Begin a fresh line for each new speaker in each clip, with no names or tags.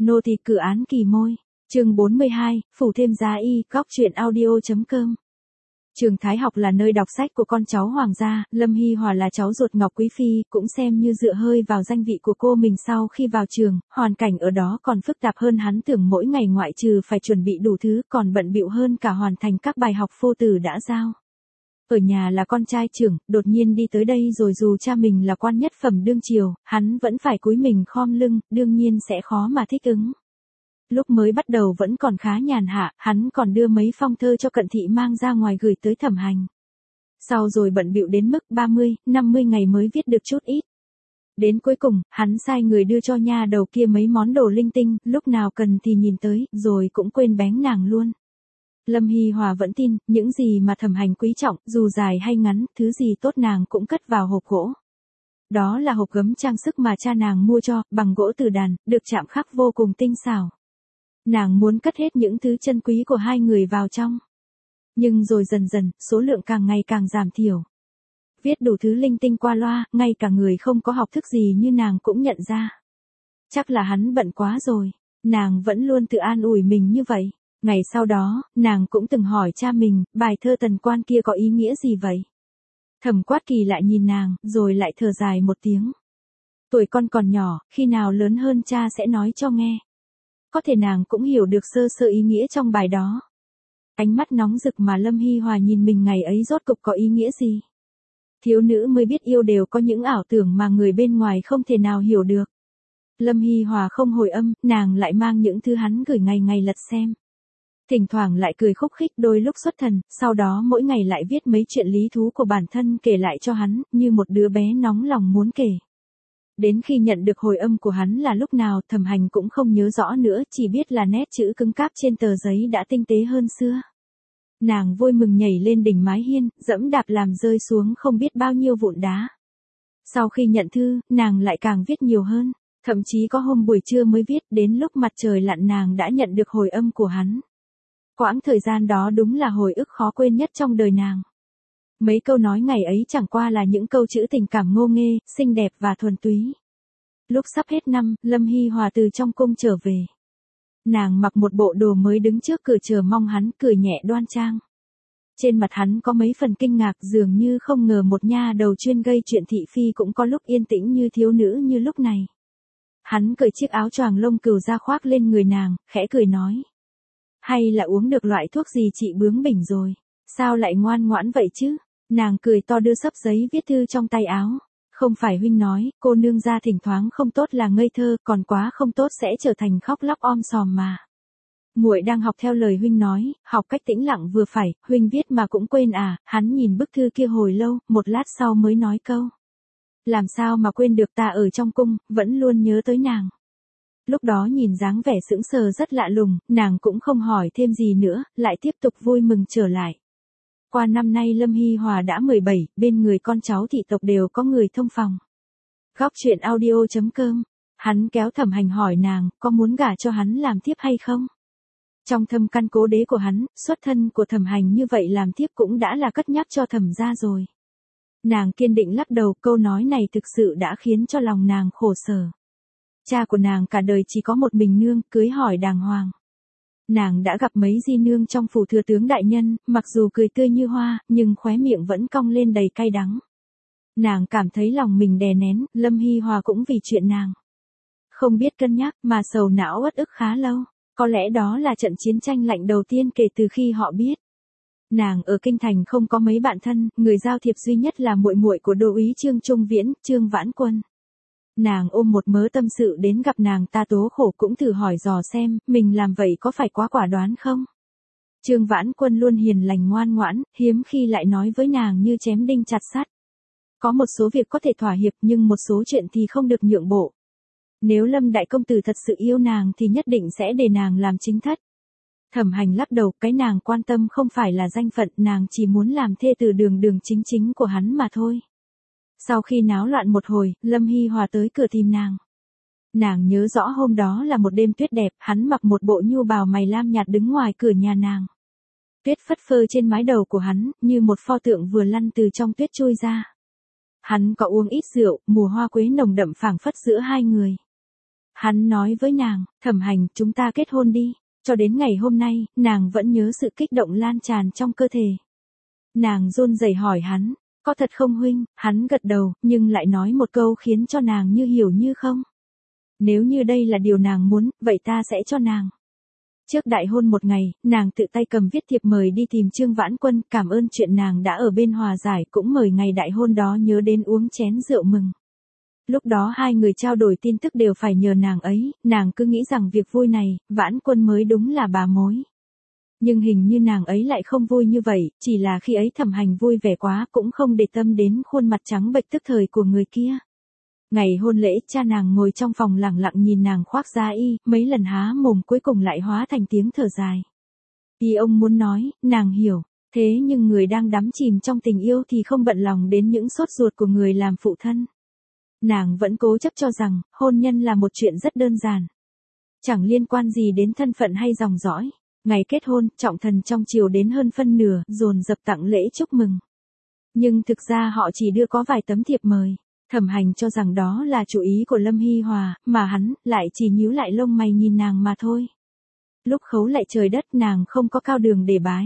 Nô tỳ cử án kỳ môi. Chương 42, phủ thêm giá y, góc truyện audio.com. Trường Thái học là nơi đọc sách của con cháu hoàng gia, Lâm Hy Hòa là cháu ruột Ngọc Quý Phi, cũng xem như dựa hơi vào danh vị của cô mình sau khi vào trường, hoàn cảnh ở đó còn phức tạp hơn hắn tưởng, mỗi ngày ngoại trừ phải chuẩn bị đủ thứ còn bận bịu hơn cả hoàn thành các bài học phu tử đã giao. Ở nhà là con trai trưởng, đột nhiên đi tới đây rồi dù cha mình là quan nhất phẩm đương triều, hắn vẫn phải cúi mình khom lưng, đương nhiên sẽ khó mà thích ứng. Lúc mới bắt đầu vẫn còn khá nhàn hạ, hắn còn đưa mấy phong thơ cho Cận Thị mang ra ngoài gửi tới Thẩm Hành. Sau rồi bận bịu đến mức 30, 50 ngày mới viết được chút ít. Đến cuối cùng, hắn sai người đưa cho nha đầu kia mấy món đồ linh tinh, lúc nào cần thì nhìn tới, rồi cũng quên bén nàng luôn. Lâm Hy Hòa vẫn tin, những gì mà Thẩm Hành quý trọng, dù dài hay ngắn, thứ gì tốt nàng cũng cất vào hộp gỗ. Đó là hộp gấm trang sức mà cha nàng mua cho, bằng gỗ từ đàn, được chạm khắc vô cùng tinh xảo. Nàng muốn cất hết những thứ chân quý của hai người vào trong. Nhưng rồi dần dần, số lượng càng ngày càng giảm thiểu. Viết đủ thứ linh tinh qua loa, ngay cả người không có học thức gì như nàng cũng nhận ra. Chắc là hắn bận quá rồi. Nàng vẫn luôn tự an ủi mình như vậy. Ngày sau đó, nàng cũng từng hỏi cha mình, bài thơ Tần Quan kia có ý nghĩa gì vậy? Thẩm Quát Kỳ lại nhìn nàng, rồi lại thở dài một tiếng. Tuổi con còn nhỏ, khi nào lớn hơn cha sẽ nói cho nghe. Có thể nàng cũng hiểu được sơ sơ ý nghĩa trong bài đó. Ánh mắt nóng rực mà Lâm Hy Hòa nhìn mình ngày ấy rốt cục có ý nghĩa gì? Thiếu nữ mới biết yêu đều có những ảo tưởng mà người bên ngoài không thể nào hiểu được. Lâm Hy Hòa không hồi âm, nàng lại mang những thứ hắn gửi ngày ngày lật xem. Thỉnh thoảng lại cười khúc khích, đôi lúc xuất thần, sau đó mỗi ngày lại viết mấy chuyện lý thú của bản thân kể lại cho hắn, như một đứa bé nóng lòng muốn kể. Đến khi nhận được hồi âm của hắn là lúc nào Thẩm Hành cũng không nhớ rõ nữa, chỉ biết là nét chữ cứng cáp trên tờ giấy đã tinh tế hơn xưa. Nàng vui mừng nhảy lên đỉnh mái hiên, dẫm đạp làm rơi xuống không biết bao nhiêu vụn đá. Sau khi nhận thư, nàng lại càng viết nhiều hơn, thậm chí có hôm buổi trưa mới viết, đến lúc mặt trời lặn nàng đã nhận được hồi âm của hắn. Quãng thời gian đó đúng là hồi ức khó quên nhất trong đời nàng. Mấy câu nói ngày ấy chẳng qua là những câu chữ tình cảm ngô nghê, xinh đẹp và thuần túy. Lúc sắp hết năm, Lâm Hy Hòa từ trong cung trở về. Nàng mặc một bộ đồ mới đứng trước cửa chờ mong hắn, cười nhẹ đoan trang. Trên mặt hắn có mấy phần kinh ngạc, dường như không ngờ một nha đầu chuyên gây chuyện thị phi cũng có lúc yên tĩnh như thiếu nữ như lúc này. Hắn cởi chiếc áo choàng lông cừu ra khoác lên người nàng, khẽ cười nói. Hay là uống được loại thuốc gì trị bướng bỉnh rồi? Sao lại ngoan ngoãn vậy chứ? Nàng cười to đưa xấp giấy viết thư trong tay áo. Không phải huynh nói, cô nương gia thỉnh thoáng không tốt là ngây thơ, còn quá không tốt sẽ trở thành khóc lóc om sòm mà. Muội đang học theo lời huynh nói, học cách tĩnh lặng vừa phải, huynh viết mà cũng quên à? Hắn nhìn bức thư kia hồi lâu, một lát sau mới nói câu. Làm sao mà quên được, ta ở trong cung, vẫn luôn nhớ tới nàng. Lúc đó nhìn dáng vẻ sững sờ rất lạ lùng, nàng cũng không hỏi thêm gì nữa, lại tiếp tục vui mừng trở lại. Qua năm nay Lâm Hy Hòa đã 17, bên người con cháu thị tộc đều có người thông phòng. Góc truyện audio.com. Hắn kéo Thẩm Hành hỏi nàng, có muốn gả cho hắn làm thiếp hay không? Trong thâm căn cố đế của hắn, xuất thân của Thẩm Hành như vậy làm thiếp cũng đã là cất nhắc cho Thẩm gia rồi. Nàng kiên định lắc đầu, câu nói này thực sự đã khiến cho lòng nàng khổ sở. Cha của nàng cả đời chỉ có một mình nương, cưới hỏi đàng hoàng. Nàng đã gặp mấy di nương trong phủ thừa tướng đại nhân, mặc dù cười tươi như hoa, nhưng khóe miệng vẫn cong lên đầy cay đắng. Nàng cảm thấy lòng mình đè nén, Lâm Hy Hòa cũng vì chuyện nàng. Không biết cân nhắc mà sầu não uất ức khá lâu, có lẽ đó là trận chiến tranh lạnh đầu tiên kể từ khi họ biết. Nàng ở kinh thành không có mấy bạn thân, người giao thiệp duy nhất là muội muội của đô úy Trương Trung Viễn, Trương Vãn Quân. Nàng ôm một mớ tâm sự đến gặp nàng ta tố khổ, cũng thử hỏi dò xem, mình làm vậy có phải quá quả đoán không? Trương Vãn Quân luôn hiền lành ngoan ngoãn, hiếm khi lại nói với nàng như chém đinh chặt sắt. Có một số việc có thể thỏa hiệp nhưng một số chuyện thì không được nhượng bộ. Nếu Lâm đại công tử thật sự yêu nàng thì nhất định sẽ để nàng làm chính thất. Thẩm Hành lắc đầu, cái nàng quan tâm không phải là danh phận, nàng chỉ muốn làm thê từ đường đường chính chính của hắn mà thôi. Sau khi náo loạn một hồi, Lâm Hy Hòa tới cửa tìm nàng. Nàng nhớ rõ hôm đó là một đêm tuyết đẹp, hắn mặc một bộ nhu bào mày lam nhạt đứng ngoài cửa nhà nàng. Tuyết phất phơ trên mái đầu của hắn, như một pho tượng vừa lăn từ trong tuyết trôi ra. Hắn có uống ít rượu, mùi hoa quế nồng đậm phảng phất giữa hai người. Hắn nói với nàng, Thẩm Hành, chúng ta kết hôn đi. Cho đến ngày hôm nay, nàng vẫn nhớ sự kích động lan tràn trong cơ thể. Nàng run rẩy hỏi hắn, có thật không huynh? Hắn gật đầu, nhưng lại nói một câu khiến cho nàng như hiểu như không. Nếu như đây là điều nàng muốn, vậy ta sẽ cho nàng. Trước đại hôn một ngày, nàng tự tay cầm viết thiệp mời đi tìm Trương Vãn Quân, cảm ơn chuyện nàng đã ở bên hòa giải, cũng mời ngày đại hôn đó nhớ đến uống chén rượu mừng. Lúc đó hai người trao đổi tin tức đều phải nhờ nàng ấy, nàng cứ nghĩ rằng việc vui này, Vãn Quân mới đúng là bà mối. Nhưng hình như nàng ấy lại không vui như vậy, chỉ là khi ấy Thẩm Hành vui vẻ quá cũng không để tâm đến khuôn mặt trắng bệch tức thời của người kia. Ngày hôn lễ, cha nàng ngồi trong phòng lặng lặng nhìn nàng khoác da y, mấy lần há mồm cuối cùng lại hóa thành tiếng thở dài. Vì ông muốn nói, nàng hiểu, thế nhưng người đang đắm chìm trong tình yêu thì không bận lòng đến những sốt ruột của người làm phụ thân. Nàng vẫn cố chấp cho rằng, hôn nhân là một chuyện rất đơn giản. Chẳng liên quan gì đến thân phận hay dòng dõi. Ngày kết hôn, trọng thần trong triều đến hơn phân nửa, dồn dập tặng lễ chúc mừng. Nhưng thực ra họ chỉ đưa có vài tấm thiệp mời. Thẩm Hành cho rằng đó là chủ ý của Lâm Hy Hòa, mà hắn lại chỉ nhíu lại lông mày nhìn nàng mà thôi. Lúc khấu lại trời đất, nàng không có cao đường để bái.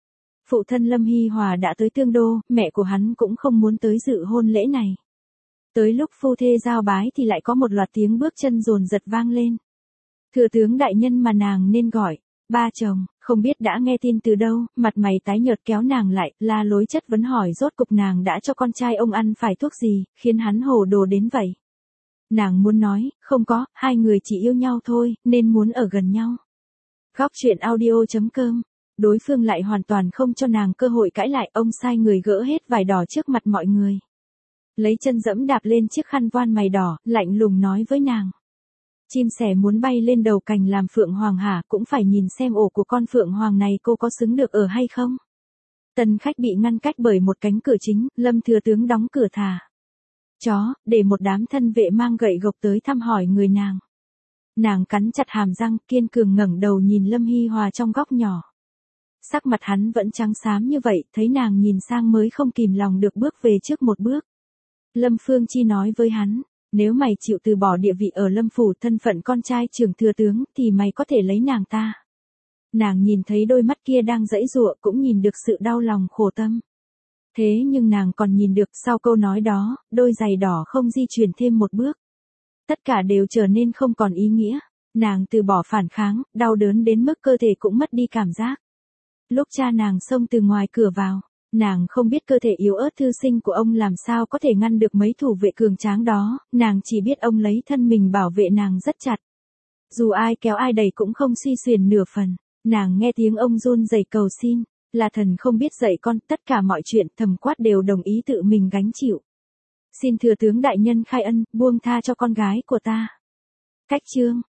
Phụ thân Lâm Hy Hòa đã tới Tương Đô, mẹ của hắn cũng không muốn tới dự hôn lễ này. Tới lúc phu thê giao bái thì lại có một loạt tiếng bước chân dồn dật vang lên. Thừa tướng đại nhân mà nàng nên gọi, ba chồng, không biết đã nghe tin từ đâu, mặt mày tái nhợt kéo nàng lại, la lối chất vấn hỏi rốt cục nàng đã cho con trai ông ăn phải thuốc gì, khiến hắn hồ đồ đến vậy. Nàng muốn nói, không có, hai người chỉ yêu nhau thôi, nên muốn ở gần nhau. Góc truyện audio.com. Đối phương lại hoàn toàn không cho nàng cơ hội cãi lại, ông sai người gỡ hết vải đỏ trước mặt mọi người. Lấy chân dẫm đạp lên chiếc khăn voan mày đỏ, lạnh lùng nói với nàng. Chim sẻ muốn bay lên đầu cành làm phượng hoàng hả, cũng phải nhìn xem ổ của con phượng hoàng này cô có xứng được ở hay không. Tân khách bị ngăn cách bởi một cánh cửa chính, Lâm thừa tướng đóng cửa thả chó, để một đám thân vệ mang gậy gộc tới thăm hỏi người nàng. Nàng cắn chặt hàm răng, kiên cường ngẩng đầu nhìn Lâm Hy Hòa trong góc nhỏ. Sắc mặt hắn vẫn trắng xám như vậy, thấy nàng nhìn sang mới không kìm lòng được bước về trước một bước. Lâm Phương Chi nói với hắn, nếu mày chịu từ bỏ địa vị ở Lâm phủ, thân phận con trai trưởng thừa tướng, thì mày có thể lấy nàng ta. Nàng nhìn thấy đôi mắt kia đang giãy giụa, cũng nhìn được sự đau lòng khổ tâm. Thế nhưng nàng còn nhìn được, sau câu nói đó, đôi giày đỏ không di chuyển thêm một bước. Tất cả đều trở nên không còn ý nghĩa. Nàng từ bỏ phản kháng, đau đớn đến mức cơ thể cũng mất đi cảm giác. Lúc cha nàng xông từ ngoài cửa vào, nàng không biết cơ thể yếu ớt thư sinh của ông làm sao có thể ngăn được mấy thủ vệ cường tráng đó, nàng chỉ biết ông lấy thân mình bảo vệ nàng rất chặt. Dù ai kéo ai đẩy cũng không suy xuyển nửa phần, nàng nghe tiếng ông run rẩy cầu xin, là thần không biết dạy con, tất cả mọi chuyện Thẩm Quát đều đồng ý tự mình gánh chịu. Xin thừa tướng đại nhân khai ân, buông tha cho con gái của ta. Cách chương